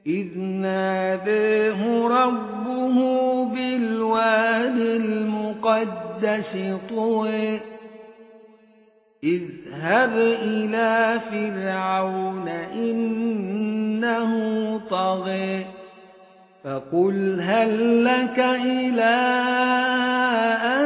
إذ ناداه ربه بالواد المقدس طوى اذهب إلى فرعون إنه طغى فقل هل لك إلى أن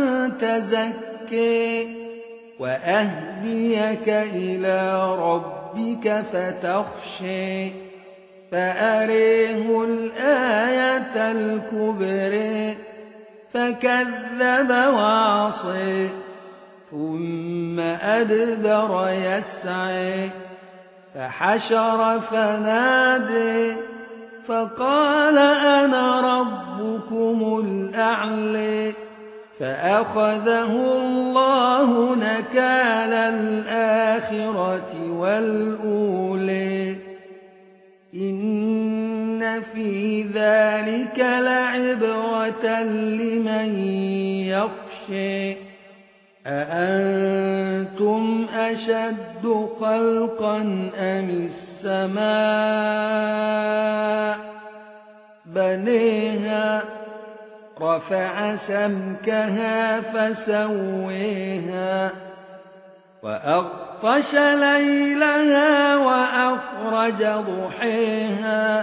تزكي وأهديك إلى ربك فتخشي فأريه الآية الكبرى فكذب وعصى ثم أدبر يسعى فحشر فنادى فقال أنا ربكم الأعلى فأخذه الله نكال الآخرة والأولى إن في ذلك لعبرة لمن يخشى أأنتم أشد خلقا أم السماء بنيها رفع سمكها فسويها وأغطش ليلها وأخرج ضحيها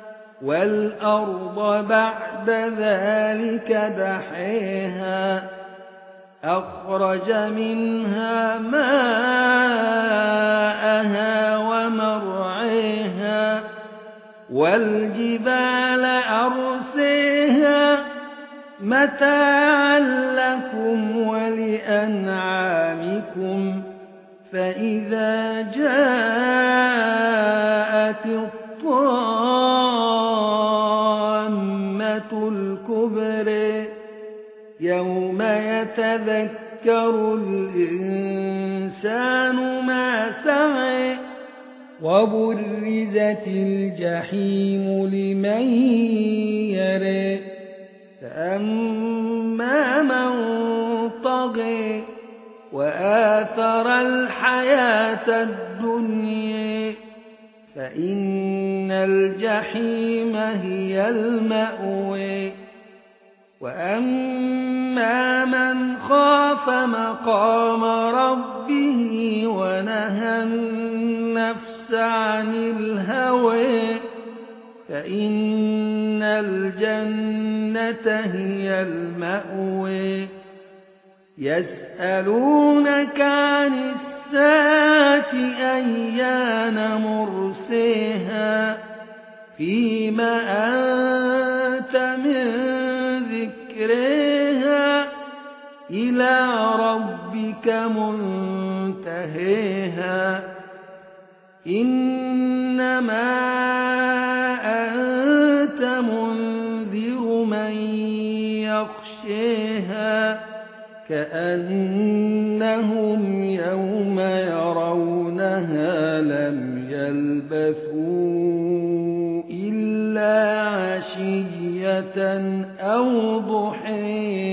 والأرض بعد ذلك دحيها أخرج منها ماءها ومرعيها والجبال أرسيها متاعا لكم ولأنعامكم فإذا جاءت الطامة الكبرى يوم يتذكر الإنسان ما سعى وبرزت الجحيم لمن يرى فأما من طغى وآثر الحياة الدنيا فإن الجحيم هي المأوى وأما من خاف مقام ربه ونهى النفس عن الهوى فإن الجنة هي المأوى يسألونك عن الساعة أيان مرسيها فيما أنت من ذكرها إلى ربك منتهيها إنما أنت منذر من يخشيها كأنهم يوم يرونها لم يلبثوا إلا عشية أو ضحيها